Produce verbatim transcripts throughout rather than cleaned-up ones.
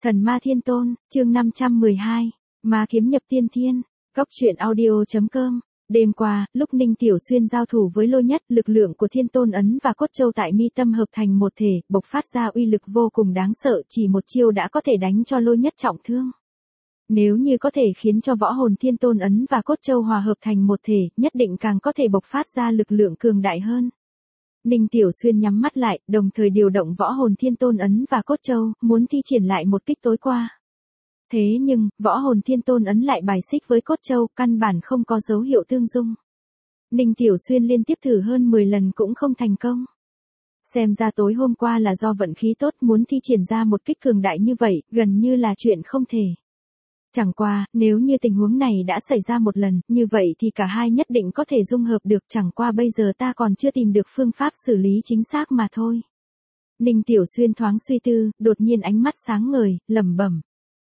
Thần ma thiên tôn, chương năm trăm mười hai, ma kiếm nhập tiên thiên, góc truyện audio.com. Đêm qua, lúc Ninh Tiểu Xuyên giao thủ với Lôi Nhất, lực lượng của Thiên Tôn Ấn và Cốt Châu tại mi tâm hợp thành một thể, bộc phát ra uy lực vô cùng đáng sợ, chỉ một chiêu đã có thể đánh cho Lôi Nhất trọng thương. Nếu như có thể khiến cho võ hồn Thiên Tôn Ấn và Cốt Châu hòa hợp thành một thể, nhất định càng có thể bộc phát ra lực lượng cường đại hơn. Ninh Tiểu Xuyên nhắm mắt lại, đồng thời điều động võ hồn Thiên Tôn Ấn và Cốt Châu, muốn thi triển lại một kích tối qua. Thế nhưng, võ hồn Thiên Tôn Ấn lại bài xích với Cốt Châu, căn bản không có dấu hiệu tương dung. Ninh Tiểu Xuyên liên tiếp thử hơn mười lần cũng không thành công. Xem ra tối hôm qua là do vận khí tốt, muốn thi triển ra một kích cường đại như vậy, gần như là chuyện không thể. Chẳng qua, nếu như tình huống này đã xảy ra một lần, như vậy thì cả hai nhất định có thể dung hợp được, chẳng qua bây giờ ta còn chưa tìm được phương pháp xử lý chính xác mà thôi. Ninh Tiểu Xuyên thoáng suy tư, đột nhiên ánh mắt sáng ngời, lẩm bẩm.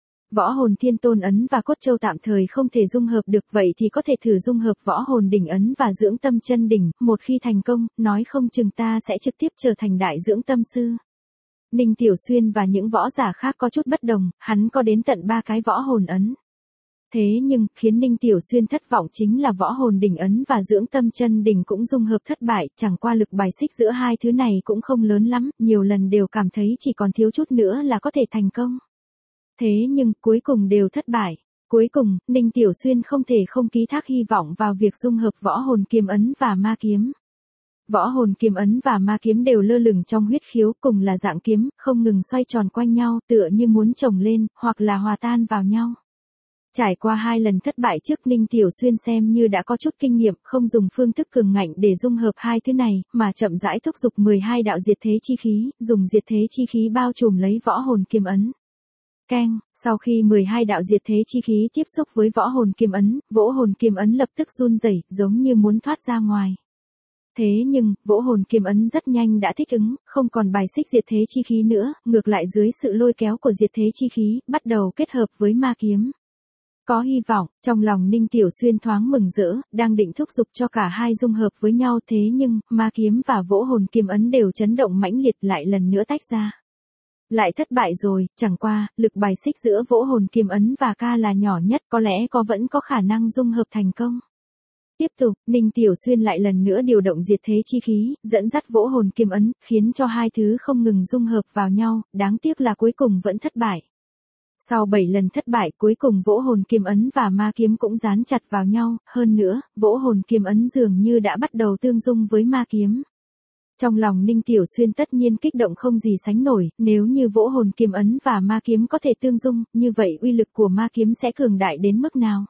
Võ hồn Thiên Tôn Ấn và Cốt Châu tạm thời không thể dung hợp được, vậy thì có thể thử dung hợp võ hồn đỉnh ấn và dưỡng tâm chân đỉnh, một khi thành công, nói không chừng ta sẽ trực tiếp trở thành đại dưỡng tâm sư. Ninh Tiểu Xuyên và những võ giả khác có chút bất đồng, hắn có đến tận ba cái võ hồn ấn. Thế nhưng, khiến Ninh Tiểu Xuyên thất vọng chính là võ hồn đỉnh ấn và dưỡng tâm chân đỉnh cũng dung hợp thất bại, chẳng qua lực bài xích giữa hai thứ này cũng không lớn lắm, nhiều lần đều cảm thấy chỉ còn thiếu chút nữa là có thể thành công. Thế nhưng, cuối cùng đều thất bại. Cuối cùng, Ninh Tiểu Xuyên không thể không ký thác hy vọng vào việc dung hợp võ hồn kiếm ấn và ma kiếm. Võ hồn kiếm ấn và ma kiếm đều lơ lửng trong huyết khiếu, cùng là dạng kiếm, không ngừng xoay tròn quanh nhau, tựa như muốn chồng lên, hoặc là hòa tan vào nhau. Trải qua hai lần thất bại trước, Ninh Tiểu Xuyên xem như đã có chút kinh nghiệm, không dùng phương thức cường ngạnh để dung hợp hai thứ này, mà chậm rãi thúc giục mười hai đạo diệt thế chi khí, dùng diệt thế chi khí bao trùm lấy võ hồn kiếm ấn. Keng, sau khi mười hai đạo diệt thế chi khí tiếp xúc với võ hồn kiếm ấn, võ hồn kiếm ấn lập tức run rẩy, giống như muốn thoát ra ngoài. Thế nhưng, võ hồn kiếm ấn rất nhanh đã thích ứng, không còn bài xích diệt thế chi khí nữa, ngược lại dưới sự lôi kéo của diệt thế chi khí, bắt đầu kết hợp với ma kiếm. Có hy vọng, trong lòng Ninh Tiểu Xuyên thoáng mừng rỡ, đang định thúc giục cho cả hai dung hợp với nhau, thế nhưng, ma kiếm và võ hồn kiếm ấn đều chấn động mãnh liệt, lại lần nữa tách ra. Lại thất bại rồi, chẳng qua, lực bài xích giữa võ hồn kiếm ấn và ca là nhỏ nhất, có lẽ có vẫn có khả năng dung hợp thành công. Tiếp tục, Ninh Tiểu Xuyên lại lần nữa điều động diệt thế chi khí, dẫn dắt võ hồn kiếm ấn, khiến cho hai thứ không ngừng dung hợp vào nhau, đáng tiếc là cuối cùng vẫn thất bại. Sau bảy lần thất bại, cuối cùng võ hồn kiếm ấn và ma kiếm cũng dán chặt vào nhau, hơn nữa, võ hồn kiếm ấn dường như đã bắt đầu tương dung với ma kiếm. Trong lòng Ninh Tiểu Xuyên tất nhiên kích động không gì sánh nổi, nếu như võ hồn kiếm ấn và ma kiếm có thể tương dung, như vậy uy lực của ma kiếm sẽ cường đại đến mức nào?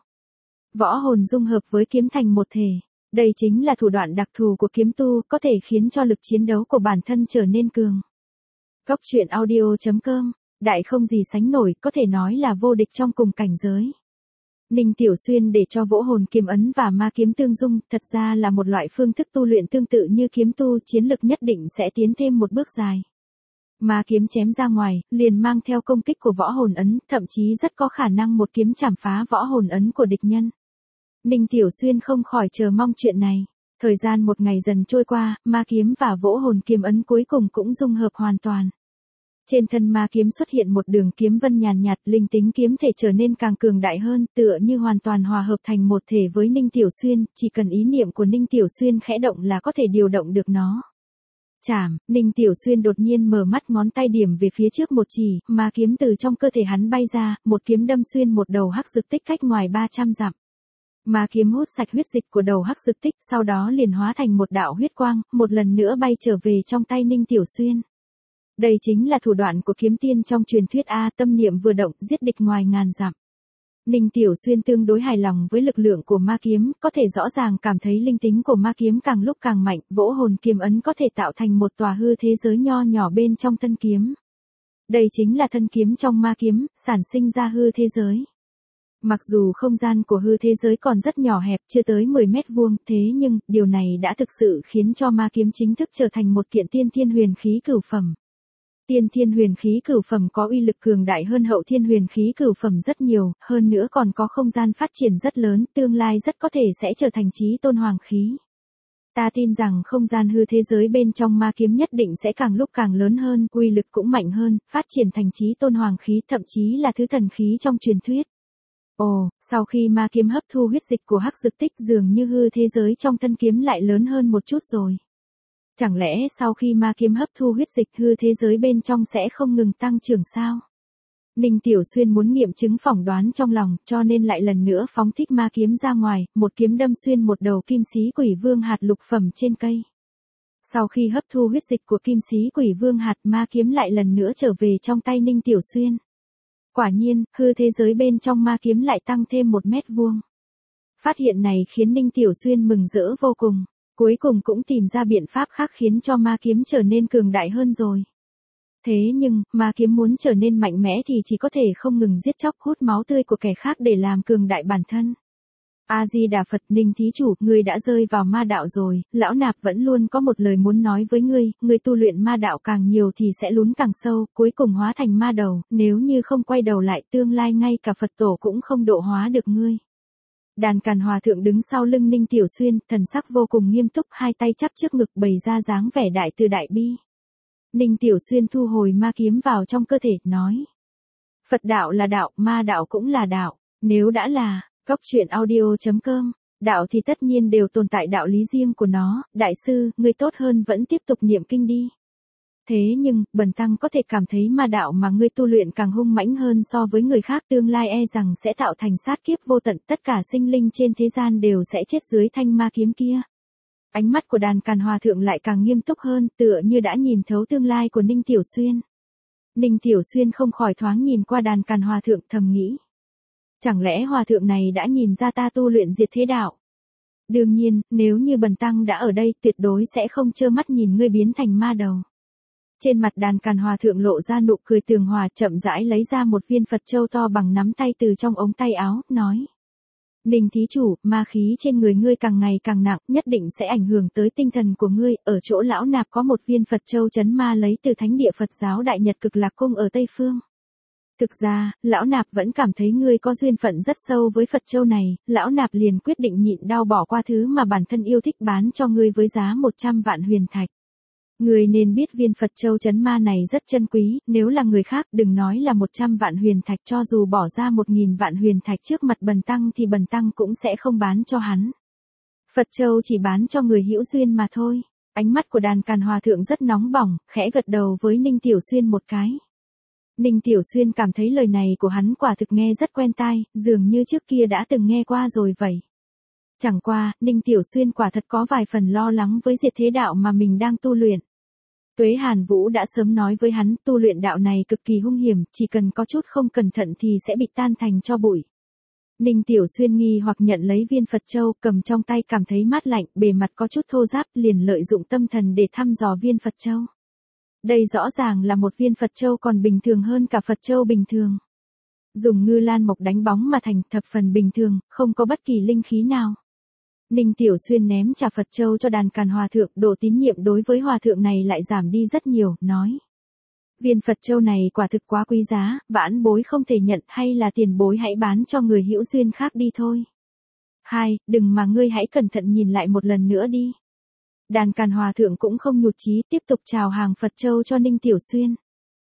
Võ hồn dung hợp với kiếm thành một thể. Đây chính là thủ đoạn đặc thù của kiếm tu, có thể khiến cho lực chiến đấu của bản thân trở nên cường. Góc truyện audio.com, đại không gì sánh nổi, có thể nói là vô địch trong cùng cảnh giới. Ninh Tiểu Xuyên để cho võ hồn kiếm ấn và ma kiếm tương dung, thật ra là một loại phương thức tu luyện tương tự như kiếm tu, chiến lực nhất định sẽ tiến thêm một bước dài. Ma kiếm chém ra ngoài, liền mang theo công kích của võ hồn ấn, thậm chí rất có khả năng một kiếm chảm phá võ hồn ấn của địch nhân. Ninh Tiểu Xuyên không khỏi chờ mong chuyện này. Thời gian một ngày dần trôi qua, ma kiếm và võ hồn kiếm ấn cuối cùng cũng dung hợp hoàn toàn. Trên thân ma kiếm xuất hiện một đường kiếm vân nhàn nhạt, linh tính kiếm thể trở nên càng cường đại hơn, tựa như hoàn toàn hòa hợp thành một thể với Ninh Tiểu Xuyên, chỉ cần ý niệm của Ninh Tiểu Xuyên khẽ động là có thể điều động được nó. Chảm, Ninh Tiểu Xuyên đột nhiên mở mắt, ngón tay điểm về phía trước một chỉ, ma kiếm từ trong cơ thể hắn bay ra, một kiếm đâm xuyên một đầu hắc dực tích cách ngoài ba trăm dặm. Ma kiếm hút sạch huyết dịch của đầu hắc dực tích, sau đó liền hóa thành một đạo huyết quang, một lần nữa bay trở về trong tay Ninh Tiểu Xuyên. Đây chính là thủ đoạn của kiếm tiên trong truyền thuyết A, tâm niệm vừa động, giết địch ngoài ngàn dặm. Ninh Tiểu Xuyên tương đối hài lòng với lực lượng của ma kiếm, có thể rõ ràng cảm thấy linh tính của ma kiếm càng lúc càng mạnh, võ hồn kiếm ấn có thể tạo thành một tòa hư thế giới nho nhỏ bên trong thân kiếm. Đây chính là thân kiếm trong ma kiếm, sản sinh ra hư thế giới. Mặc dù không gian của hư thế giới còn rất nhỏ hẹp, chưa tới mười mét vuông, thế nhưng, điều này đã thực sự khiến cho ma kiếm chính thức trở thành một kiện tiên thiên huyền khí cửu phẩm. Tiên thiên huyền khí cửu phẩm có uy lực cường đại hơn hậu thiên huyền khí cửu phẩm rất nhiều, hơn nữa còn có không gian phát triển rất lớn, tương lai rất có thể sẽ trở thành chí tôn hoàng khí. Ta tin rằng không gian hư thế giới bên trong ma kiếm nhất định sẽ càng lúc càng lớn hơn, uy lực cũng mạnh hơn, phát triển thành chí tôn hoàng khí, thậm chí là thứ thần khí trong truyền thuyết. Ồ, sau khi ma kiếm hấp thu huyết dịch của hắc dược tích dường như hư thế giới trong thân kiếm lại lớn hơn một chút rồi. Chẳng lẽ sau khi ma kiếm hấp thu huyết dịch hư thế giới bên trong sẽ không ngừng tăng trưởng sao? Ninh Tiểu Xuyên muốn nghiệm chứng phỏng đoán trong lòng, cho nên lại lần nữa phóng thích ma kiếm ra ngoài, một kiếm đâm xuyên một đầu kim sĩ quỷ vương hạt lục phẩm trên cây. Sau khi hấp thu huyết dịch của kim sĩ quỷ vương hạt, ma kiếm lại lần nữa trở về trong tay Ninh Tiểu Xuyên. Quả nhiên, hư thế giới bên trong ma kiếm lại tăng thêm một mét vuông. Phát hiện này khiến Ninh Tiểu Xuyên mừng rỡ vô cùng, cuối cùng cũng tìm ra biện pháp khác khiến cho ma kiếm trở nên cường đại hơn rồi. Thế nhưng, ma kiếm muốn trở nên mạnh mẽ thì chỉ có thể không ngừng giết chóc hút máu tươi của kẻ khác để làm cường đại bản thân. A-di-đà Phật, Ninh thí chủ, ngươi đã rơi vào ma đạo rồi, lão nạp vẫn luôn có một lời muốn nói với ngươi, ngươi tu luyện ma đạo càng nhiều thì sẽ lún càng sâu, cuối cùng hóa thành ma đầu, nếu như không quay đầu lại tương lai ngay cả Phật tổ cũng không độ hóa được ngươi. Đàn Càn Hòa Thượng đứng sau lưng Ninh Tiểu Xuyên, thần sắc vô cùng nghiêm túc, hai tay chắp trước ngực bày ra dáng vẻ đại từ đại bi. Ninh Tiểu Xuyên thu hồi ma kiếm vào trong cơ thể, nói. Phật đạo là đạo, ma đạo cũng là đạo, nếu đã là, cóc truyện audio chấm com, đạo thì tất nhiên đều tồn tại đạo lý riêng của nó, đại sư, ngươi tốt hơn vẫn tiếp tục niệm kinh đi. Thế nhưng, bần tăng có thể cảm thấy ma đạo mà ngươi tu luyện càng hung mãnh hơn so với người khác, tương lai e rằng sẽ tạo thành sát kiếp vô tận, tất cả sinh linh trên thế gian đều sẽ chết dưới thanh ma kiếm kia. Ánh mắt của Đàn Càn Hòa Thượng lại càng nghiêm túc hơn, tựa như đã nhìn thấu tương lai của Ninh Tiểu Xuyên. Ninh Tiểu Xuyên không khỏi thoáng nhìn qua Đàn Càn Hòa Thượng, thầm nghĩ. Chẳng lẽ Hòa Thượng này đã nhìn ra ta tu luyện diệt thế đạo? Đương nhiên, nếu như bần tăng đã ở đây tuyệt đối sẽ không trơ mắt nhìn ngươi biến thành ma đầu. Trên mặt Đàn Càn Hòa Thượng lộ ra nụ cười tường hòa, chậm rãi lấy ra một viên Phật châu to bằng nắm tay từ trong ống tay áo, nói. Ninh thí chủ, ma khí trên người ngươi càng ngày càng nặng, nhất định sẽ ảnh hưởng tới tinh thần của ngươi, ở chỗ lão nạp có một viên Phật châu trấn ma lấy từ thánh địa Phật giáo Đại Nhật Cực Lạc Cung ở Tây Phương. Thực ra, lão nạp vẫn cảm thấy ngươi có duyên phận rất sâu với Phật châu này, lão nạp liền quyết định nhịn đau bỏ qua thứ mà bản thân yêu thích bán cho ngươi với giá một trăm vạn huyền thạch. Ngươi nên biết viên Phật châu trấn ma này rất chân quý, nếu là người khác đừng nói là một trăm vạn huyền thạch, cho dù bỏ ra một nghìn vạn huyền thạch trước mặt bần tăng thì bần tăng cũng sẽ không bán cho hắn. Phật châu chỉ bán cho người hữu duyên mà thôi. Ánh mắt của Đàn Càn Hòa Thượng rất nóng bỏng, khẽ gật đầu với Ninh Tiểu Xuyên một cái. Ninh Tiểu Xuyên cảm thấy lời này của hắn quả thực nghe rất quen tai, dường như trước kia đã từng nghe qua rồi vậy. Chẳng qua, Ninh Tiểu Xuyên quả thật có vài phần lo lắng với diệt thế đạo mà mình đang tu luyện. Tuế Hàn Vũ đã sớm nói với hắn, tu luyện đạo này cực kỳ hung hiểm, chỉ cần có chút không cẩn thận thì sẽ bị tan thành tro bụi. Ninh Tiểu Xuyên nghi hoặc nhận lấy viên Phật châu, cầm trong tay cảm thấy mát lạnh, bề mặt có chút thô ráp, liền lợi dụng tâm thần để thăm dò viên Phật châu. Đây rõ ràng là một viên Phật châu còn bình thường hơn cả Phật châu bình thường. Dùng ngư lan mộc đánh bóng mà thành, thập phần bình thường, không có bất kỳ linh khí nào. Ninh Tiểu Xuyên ném trà Phật châu cho Đàn Càn Hòa Thượng, độ tín nhiệm đối với Hòa Thượng này lại giảm đi rất nhiều, nói. Viên Phật châu này quả thực quá quý giá, vãn bối không thể nhận, hay là tiền bối hãy bán cho người hữu duyên khác đi thôi. Hai, đừng mà ngươi hãy cẩn thận nhìn lại một lần nữa đi. Đàn Càn Hòa Thượng cũng không nhụt chí, tiếp tục chào hàng Phật châu cho Ninh Tiểu Xuyên.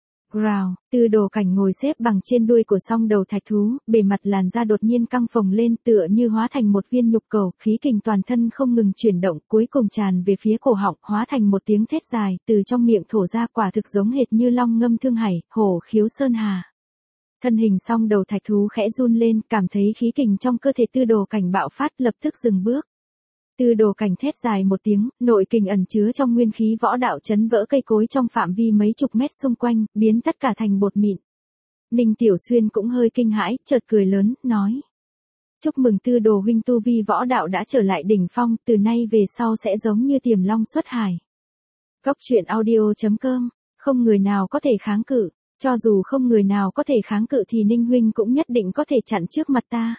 Rào, Tư Đồ Cảnh ngồi xếp bằng trên đuôi của song đầu thạch thú, bề mặt làn da đột nhiên căng phồng lên, tựa như hóa thành một viên nhục cầu, khí kình toàn thân không ngừng chuyển động, cuối cùng tràn về phía cổ họng, hóa thành một tiếng thét dài, từ trong miệng thổ ra, quả thực giống hệt như long ngâm thương hải, hổ khiếu sơn hà. Thân hình song đầu thạch thú khẽ run lên, cảm thấy khí kình trong cơ thể Tư Đồ Cảnh bạo phát, lập tức dừng bước. Tư Đồ Cảnh thét dài một tiếng, nội kình ẩn chứa trong nguyên khí võ đạo chấn vỡ cây cối trong phạm vi mấy chục mét xung quanh, biến tất cả thành bột mịn. Ninh Tiểu Xuyên cũng hơi kinh hãi, chợt cười lớn, nói. Chúc mừng Tư Đồ huynh, tu vi võ đạo đã trở lại đỉnh phong, từ nay về sau sẽ giống như Tiềm Long xuất hải. Cóc truyện audio chấm com, không người nào có thể kháng cự, cho dù không người nào có thể kháng cự thì Ninh huynh cũng nhất định có thể chặn trước mặt ta.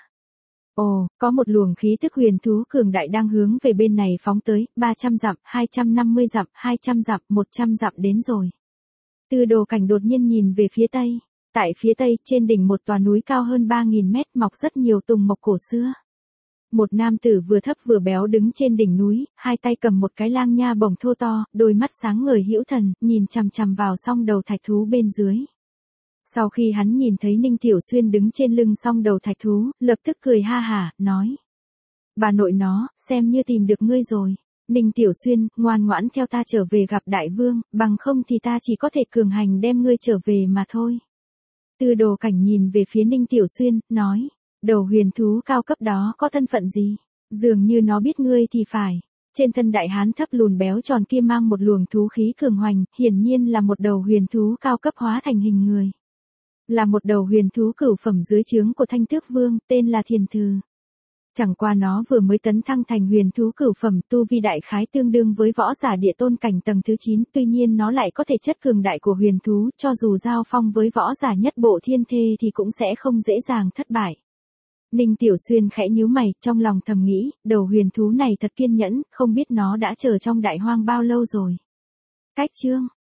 Ồ, có một luồng khí tức huyền thú cường đại đang hướng về bên này phóng tới, ba trăm dặm, hai trăm năm mươi dặm, hai trăm dặm, một trăm dặm đến rồi. Tư Đồ Cảnh đột nhiên nhìn về phía tây. Tại phía tây, trên đỉnh một tòa núi cao hơn ba nghìn mét mọc rất nhiều tùng mộc cổ xưa. Một nam tử vừa thấp vừa béo đứng trên đỉnh núi, hai tay cầm một cái lang nha bổng thô to, đôi mắt sáng ngời hữu thần, nhìn chằm chằm vào song đầu thạch thú bên dưới. Sau khi hắn nhìn thấy Ninh Tiểu Xuyên đứng trên lưng song đầu thạch thú, lập tức cười ha hả, nói. Bà nội nó, xem như tìm được ngươi rồi. Ninh Tiểu Xuyên, ngoan ngoãn theo ta trở về gặp đại vương, bằng không thì ta chỉ có thể cường hành đem ngươi trở về mà thôi. Tư Đồ Cảnh nhìn về phía Ninh Tiểu Xuyên, nói. Đầu huyền thú cao cấp đó có thân phận gì? Dường như nó biết ngươi thì phải. Trên thân đại hán thấp lùn béo tròn kia mang một luồng thú khí cường hoành, hiển nhiên là một đầu huyền thú cao cấp hóa thành hình người. Là một đầu huyền thú cửu phẩm dưới trướng của Thanh Tước Vương, tên là Thiền Thừ. Chẳng qua nó vừa mới tấn thăng thành huyền thú cửu phẩm, tu vi đại khái tương đương với võ giả địa tôn cảnh tầng thứ chín, tuy nhiên nó lại có thể chất cường đại của huyền thú, cho dù giao phong với võ giả nhất bộ thiên thê thì cũng sẽ không dễ dàng thất bại. Ninh Tiểu Xuyên khẽ nhíu mày, trong lòng thầm nghĩ, đầu huyền thú này thật kiên nhẫn, không biết nó đã chờ trong đại hoang bao lâu rồi. Cách chương